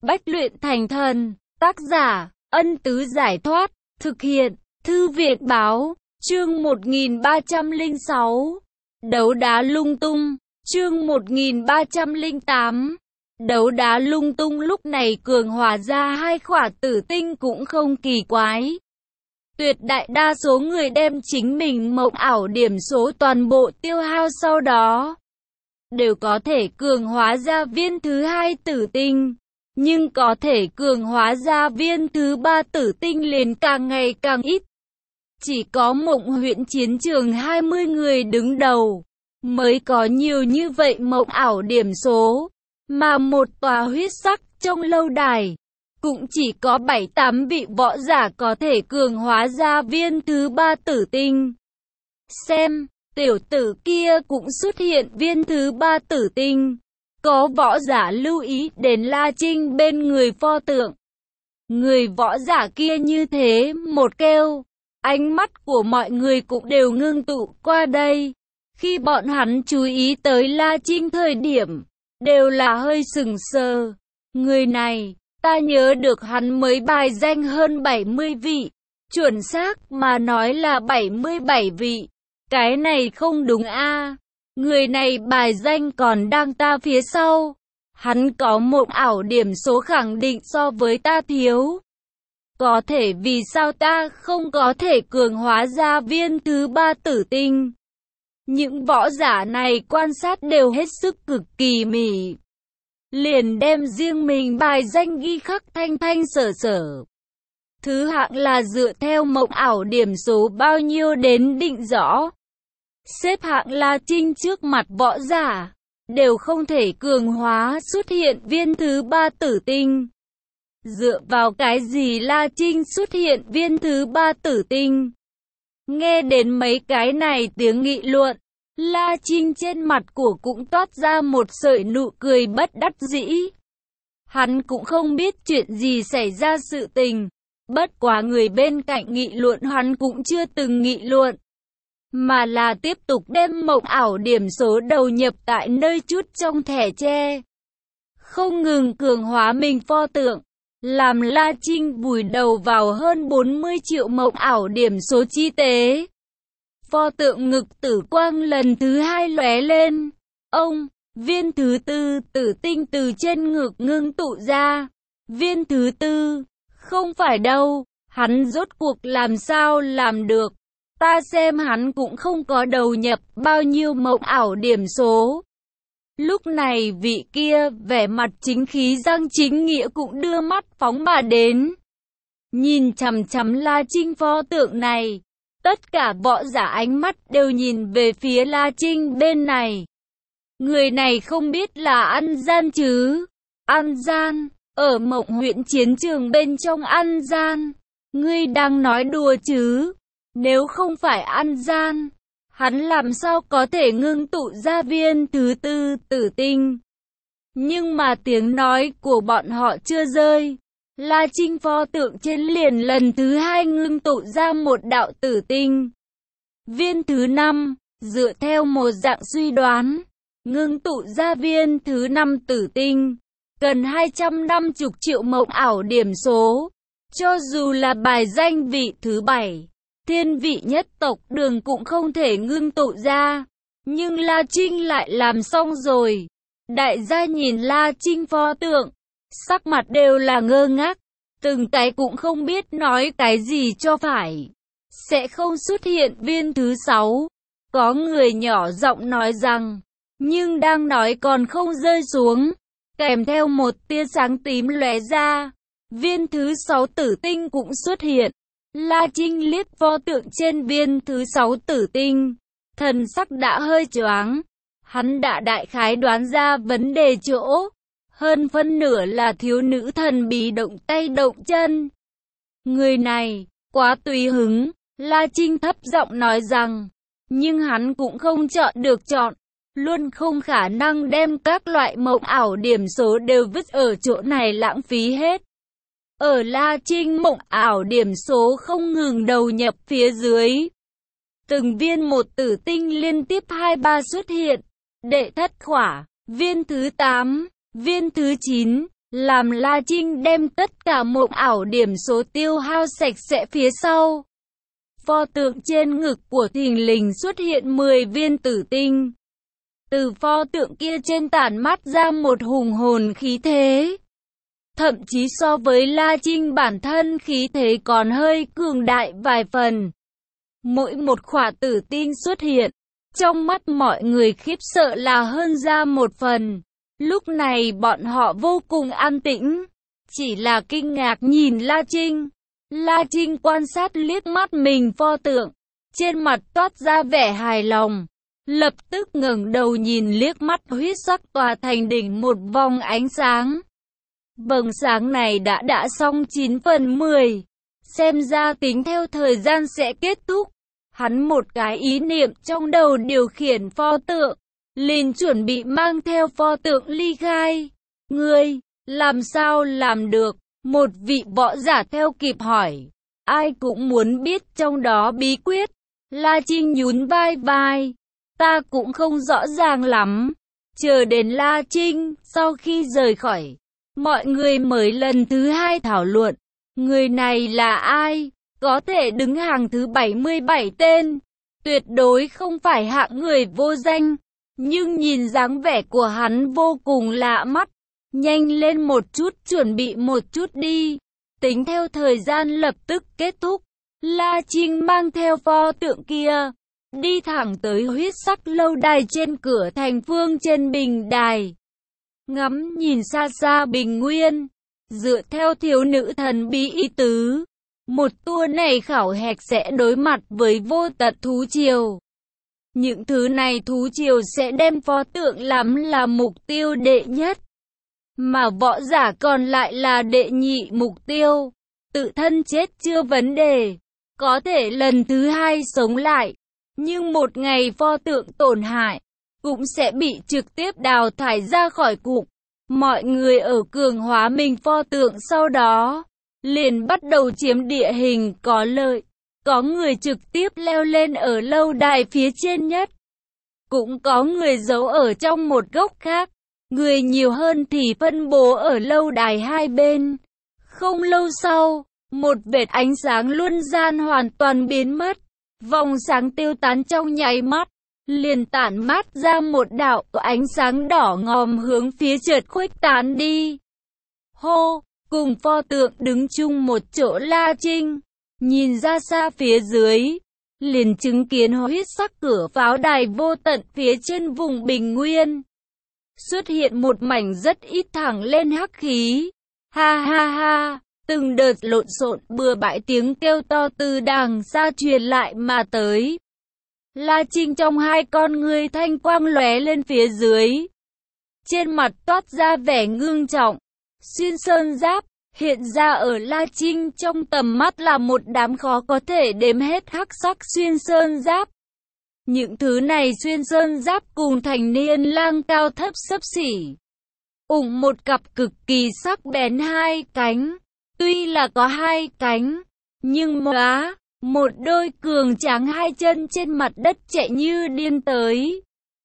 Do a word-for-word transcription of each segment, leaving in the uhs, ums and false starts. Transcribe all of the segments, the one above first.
Bách luyện thành thần. Tác giả, Ân Tứ Giải Thoát. Thực hiện, Thư viện Báo. Chương một nghìn ba trăm lẻ sáu. Đấu đá lung tung. Chương một nghìn ba trăm lẻ tám. Đấu đá lung tung. Lúc này cường hóa ra hai khỏa tử tinh cũng không kỳ quái. Tuyệt đại đa số người đem chính mình mộng ảo điểm số toàn bộ tiêu hao, sau đó đều có thể cường hóa ra viên thứ hai tử tinh. Nhưng có thể cường hóa ra viên thứ ba tử tinh liền càng ngày càng ít. Chỉ có Mộng huyện chiến trường hai mươi người đứng đầu mới có nhiều như vậy mộng ảo điểm số. Mà một tòa huyết sắc trong lâu đài cũng chỉ có bảy tám vị võ giả có thể cường hóa ra viên thứ ba tử tinh. Xem, tiểu tử kia cũng xuất hiện viên thứ ba tử tinh. Có võ giả lưu ý đến La Trinh bên người pho tượng. Người võ giả kia như thế một kêu, ánh mắt của mọi người cũng đều ngưng tụ qua đây. Khi bọn hắn chú ý tới La Trinh thời điểm, đều là hơi sừng sờ. Người này, ta nhớ được hắn mới bài danh hơn bảy mươi vị. Chuẩn xác mà nói là bảy mươi bảy vị. Cái này không đúng a. Người này bài danh còn đang ta phía sau. Hắn có một ảo điểm số khẳng định so với ta thiếu. Có thể vì sao ta không có thể cường hóa ra viên thứ ba tử tinh? Những võ giả này quan sát đều hết sức cực kỳ mỉ. Liền đem riêng mình bài danh ghi khắc thanh thanh sở sở. Thứ hạng là dựa theo mộng ảo điểm số bao nhiêu đến định rõ. Xếp hạng La Trinh trước mặt võ giả, đều không thể cường hóa xuất hiện viên thứ ba tử tinh. Dựa vào cái gì La Trinh xuất hiện viên thứ ba tử tinh? Nghe đến mấy cái này tiếng nghị luận, La Trinh trên mặt của cũng toát ra một sợi nụ cười bất đắc dĩ. Hắn cũng không biết chuyện gì xảy ra sự tình, bất quá người bên cạnh nghị luận hắn cũng chưa từng nghị luận, mà là tiếp tục đem mộng ảo điểm số đầu nhập tại nơi chút trong thẻ tre. Không ngừng cường hóa mình pho tượng, làm La Trinh vùi đầu vào hơn bốn mươi triệu mộng ảo điểm số chi tế. Pho tượng ngực tử quang lần thứ hai lóe lên. Ông, viên thứ tư tử tinh từ trên ngực ngưng tụ ra. Viên thứ tư, không phải đâu, hắn rốt cuộc làm sao làm được. Ta xem hắn cũng không có đầu nhập bao nhiêu mộng ảo điểm số. Lúc này vị kia vẻ mặt chính khí Giang Chính Nghĩa cũng đưa mắt phóng mà đến. Nhìn chằm chằm La Trinh pho tượng này. Tất cả võ giả ánh mắt đều nhìn về phía La Trinh bên này. Người này không biết là ăn gian chứ? Ăn gian? Ở Mộng huyện chiến trường bên trong ăn gian? Ngươi đang nói đùa chứ? Nếu không phải ăn gian, hắn làm sao có thể ngưng tụ ra viên thứ tư tử tinh? Nhưng mà tiếng nói của bọn họ chưa rơi. La Trinh pho tượng trên liền lần thứ hai ngưng tụ ra một đạo tử tinh. Viên thứ năm, dựa theo một dạng suy đoán, ngưng tụ ra viên thứ năm tử tinh, cần hai trăm năm mươi triệu mộng ảo điểm số. Cho dù là bài danh vị thứ bảy, thiên vị nhất tộc Đường cũng không thể ngưng tụ ra. Nhưng La Trinh lại làm xong rồi. Đại gia nhìn La Trinh pho tượng, sắc mặt đều là ngơ ngác, từng cái cũng không biết nói cái gì cho phải. Sẽ không xuất hiện viên thứ sáu. Có người nhỏ giọng nói rằng, nhưng đang nói còn không rơi xuống, kèm theo một tia sáng tím lóe ra, viên thứ sáu tử tinh cũng xuất hiện. La Trinh liếc pho tượng trên viên thứ sáu tử tinh, thần sắc đã hơi choáng. Hắn đã đại khái đoán ra vấn đề chỗ. Hơn phân nửa là thiếu nữ thần bí động tay động chân. Người này, quá tùy hứng, La Trinh thấp giọng nói rằng. Nhưng hắn cũng không chọn được chọn. Luôn không khả năng đem các loại mộng ảo điểm số đều vứt ở chỗ này lãng phí hết. Ở La Trinh mộng ảo điểm số không ngừng đầu nhập phía dưới. Từng viên một tử tinh liên tiếp hai ba xuất hiện. Đệ thất khỏa, viên thứ tám, viên thứ chín, làm La Trinh đem tất cả mộng ảo điểm số tiêu hao sạch sẽ phía sau. Pho tượng trên ngực của thình lình xuất hiện mười viên tử tinh. Từ pho tượng kia trên tản mát ra một hùng hồn khí thế. Thậm chí so với La Trinh bản thân khí thế còn hơi cường đại vài phần. Mỗi một khỏa tử tinh xuất hiện, trong mắt mọi người khiếp sợ là hơn ra một phần. Lúc này bọn họ vô cùng an tĩnh, chỉ là kinh ngạc nhìn La Trinh. La Trinh quan sát liếc mắt mình pho tượng, trên mặt toát ra vẻ hài lòng. Lập tức ngẩng đầu nhìn liếc mắt huyết sắc tòa thành đỉnh một vòng ánh sáng. Vầng sáng này đã đã xong chín phần mười. Xem ra tính theo thời gian sẽ kết thúc. Hắn một cái ý niệm trong đầu điều khiển pho tượng, liền chuẩn bị mang theo pho tượng ly khai. Ngươi, làm sao làm được? Một vị võ giả theo kịp hỏi. Ai cũng muốn biết trong đó bí quyết. La Trinh nhún vai vai. Ta cũng không rõ ràng lắm. Chờ đến La Trinh sau khi rời khỏi, mọi người mới lần thứ hai thảo luận. Người này là ai? Có thể đứng hàng thứ bảy mươi bảy tên. Tuyệt đối không phải hạng người vô danh. Nhưng nhìn dáng vẻ của hắn vô cùng lạ mắt. Nhanh lên một chút, chuẩn bị một chút đi. Tính theo thời gian lập tức kết thúc. La Trinh mang theo pho tượng kia, đi thẳng tới huyết sắc lâu đài trên cửa thành phương trên bình đài. Ngắm nhìn xa xa bình nguyên, dựa theo thiếu nữ thần bí ý tứ, một tour này khảo hạch sẽ đối mặt với vô tận thú triều. Những thứ này thú triều sẽ đem pho tượng làm là mục tiêu đệ nhất, mà võ giả còn lại là đệ nhị mục tiêu. Tự thân chết chưa vấn đề, có thể lần thứ hai sống lại, nhưng một ngày pho tượng tổn hại, cũng sẽ bị trực tiếp đào thải ra khỏi cục. Mọi người ở cường hóa mình pho tượng sau đó, liền bắt đầu chiếm địa hình có lợi. Có người trực tiếp leo lên ở lâu đài phía trên nhất, cũng có người giấu ở trong một góc khác. Người nhiều hơn thì phân bố ở lâu đài hai bên. Không lâu sau, một vệt ánh sáng luân gian hoàn toàn biến mất. Vòng sáng tiêu tán trong nháy mắt, liền tản mát ra một đạo ánh sáng đỏ ngòm hướng phía chợt khuếch tán đi. Hô, cùng pho tượng đứng chung một chỗ La Trinh, nhìn ra xa phía dưới, liền chứng kiến huyết sắc cửa pháo đài vô tận phía trên vùng bình nguyên. Xuất hiện một mảnh rất ít thẳng lên hắc khí. Ha ha ha, từng đợt lộn xộn bừa bãi tiếng kêu to từ đàng xa truyền lại mà tới. La Trinh trong hai con ngươi thanh quang lóe lên phía dưới. Trên mặt toát ra vẻ ngưng trọng. Xuyên sơn giáp, hiện ra ở La Trinh trong tầm mắt là một đám khó có thể đếm hết hắc sắc xuyên sơn giáp. Những thứ này xuyên sơn giáp cùng thành niên lang cao thấp xấp xỉ, ủng một cặp cực kỳ sắc bén hai cánh. Tuy là có hai cánh, nhưng móa, một đôi cường tráng hai chân trên mặt đất chạy như điên tới.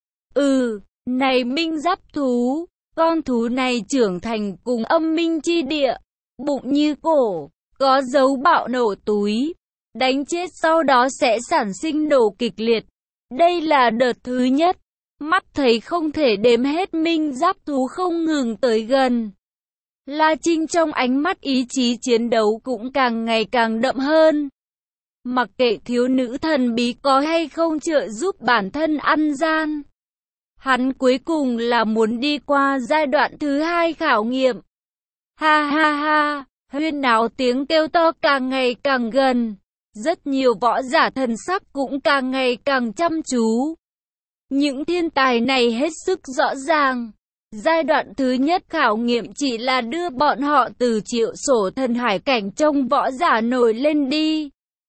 Ừ, này minh giáp thú, con thú này trưởng thành cùng âm minh chi địa, bụng như cổ, có dấu bạo nổ túi, đánh chết sau đó sẽ sản sinh nổ kịch liệt. Đây là đợt thứ nhất, mắt thấy không thể đếm hết minh giáp thú không ngừng tới gần. La Trinh trong ánh mắt ý chí chiến đấu cũng càng ngày càng đậm hơn. Mặc kệ thiếu nữ thần bí có hay không trợ giúp bản thân ăn gian, hắn cuối cùng là muốn đi qua giai đoạn thứ hai khảo nghiệm. Ha ha ha, huyên náo tiếng kêu to càng ngày càng gần. Rất nhiều võ giả thần sắc cũng càng ngày càng chăm chú. Những thiên tài này hết sức rõ ràng. Giai đoạn thứ nhất khảo nghiệm chỉ là đưa bọn họ từ triệu sổ thần hải cảnh trong võ giả nổi lên đi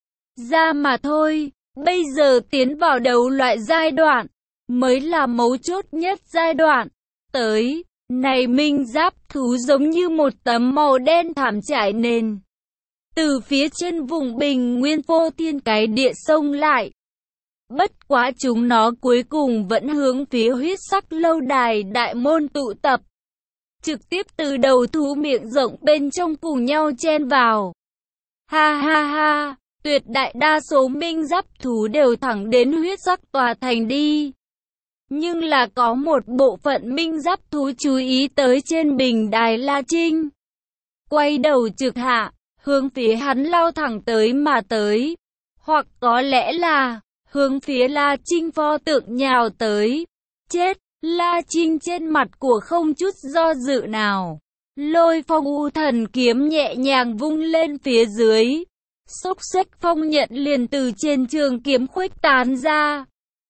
ra mà thôi. Bây giờ tiến vào đấu loại giai đoạn, mới là mấu chốt nhất giai đoạn. Tới, này minh giáp thú giống như một tấm màu đen thảm trải nền. Từ phía trên vùng bình nguyên vô thiên cái địa sông lại. Bất quá chúng nó cuối cùng vẫn hướng phía huyết sắc lâu đài đại môn tụ tập. trực tiếp từ đầu thú miệng rộng bên trong cùng nhau chen vào. Ha ha ha, tuyệt đại đa số minh giáp thú đều thẳng đến huyết sắc tòa thành đi. Nhưng là có một bộ phận minh giáp thú chú ý tới trên bình đài La Trinh. Quay đầu trực hạ, hướng phía hắn lao thẳng tới mà tới. Hoặc có lẽ là, hướng phía La Trinh pho tượng nhào tới. Chết, La Trinh trên mặt của không chút do dự nào. Lôi phong u thần kiếm nhẹ nhàng vung lên phía dưới. Xốc xếch phong nhận liền từ trên trường kiếm khuếch tán ra.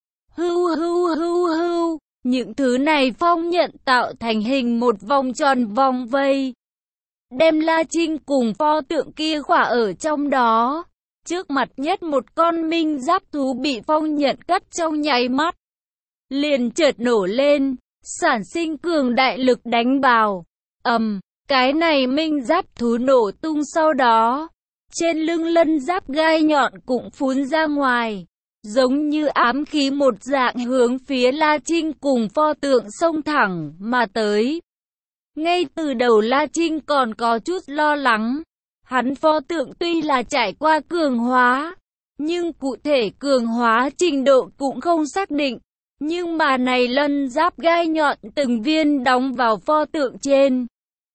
Hưu hưu hưu hưu, những thứ này phong nhận tạo thành hình một vòng tròn vòng vây. Đem La Trinh cùng pho tượng kia khỏa ở trong đó. Trước mặt nhất một con minh giáp thú bị phong nhận cắt trong nháy mắt. Liền chợt nổ lên, sản sinh cường đại lực đánh vào. Ầm, cái này minh giáp thú nổ tung sau đó. Trên lưng lân giáp gai nhọn cũng phun ra ngoài. Giống như ám khí một dạng hướng phía La Trinh cùng pho tượng xông thẳng mà tới. Ngay từ đầu La Trinh còn có chút lo lắng. Hắn pho tượng tuy là trải qua cường hóa, nhưng cụ thể cường hóa trình độ cũng không xác định. Nhưng mà này lân giáp gai nhọn từng viên đóng vào pho tượng trên,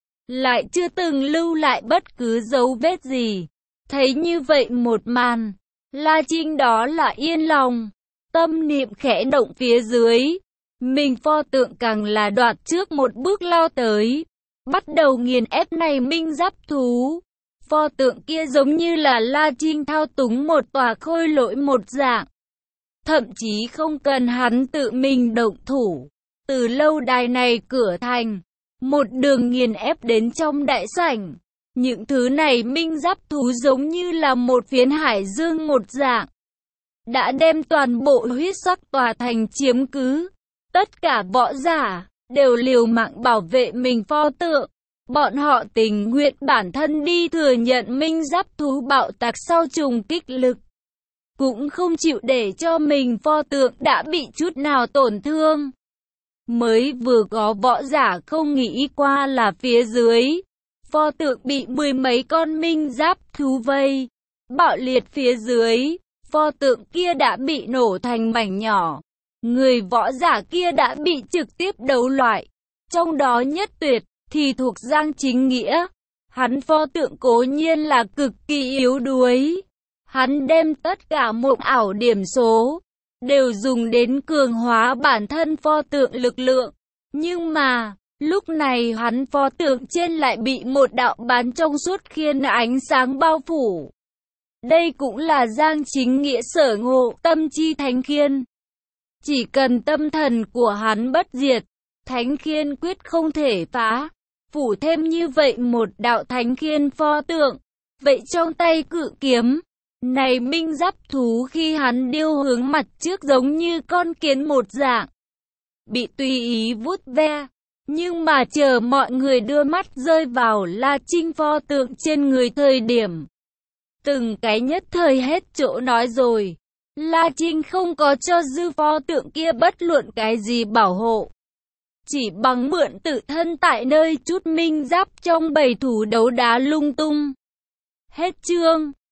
lại chưa từng lưu lại bất cứ dấu vết gì. Thấy như vậy một màn, La Trinh đó là yên lòng, tâm niệm khẽ động phía dưới. Mình pho tượng càng là đoạt trước một bước lao tới, bắt đầu nghiền ép này minh giáp thú. Pho tượng kia giống như là La Trinh thao túng một tòa khôi lỗi một dạng. Thậm chí không cần hắn tự mình động thủ. Từ lâu đài này cửa thành, một đường nghiền ép đến trong đại sảnh. Những thứ này minh giáp thú giống như là một phiến hải dương một dạng. Đã đem toàn bộ huyết sắc tòa thành chiếm cứ. Tất cả võ giả đều liều mạng bảo vệ mình pho tượng. Bọn họ tình nguyện bản thân đi thừa nhận minh giáp thú bạo tạc sau trùng kích lực. Cũng không chịu để cho mình pho tượng đã bị chút nào tổn thương. Mới vừa có võ giả không nghĩ qua là phía dưới. Pho tượng bị mười mấy con minh giáp thú vây. Bạo liệt phía dưới. Pho tượng kia đã bị nổ thành mảnh nhỏ. Người võ giả kia đã bị trực tiếp đấu loại. Trong đó nhất tuyệt thì thuộc Giang Chính Nghĩa. Hắn pho tượng cố nhiên là cực kỳ yếu đuối. Hắn đem tất cả một ảo điểm số đều dùng đến cường hóa bản thân pho tượng lực lượng. Nhưng mà, lúc này hắn pho tượng trên lại bị một đạo bán trong suốt khiên ánh sáng bao phủ. Đây cũng là Giang Chính Nghĩa sở ngộ tâm chi thánh khiên. Chỉ cần tâm thần của hắn bất diệt, thánh khiên quyết không thể phá. Phủ thêm như vậy một đạo thánh khiên pho tượng. Vậy trong tay cự kiếm này minh giáp thú khi hắn điêu hướng mặt trước giống như con kiến một dạng. Bị tùy ý vuốt ve. Nhưng mà chờ mọi người đưa mắt rơi vào La Trinh pho tượng trên người thời điểm. Từng cái nhất thời hết chỗ nói rồi. La Trinh không có cho dư pho tượng kia bất luận cái gì bảo hộ. Chỉ bằng mượn tự thân tại nơi chút minh giáp trong bầy thủ đấu đá lung tung. Hết chương.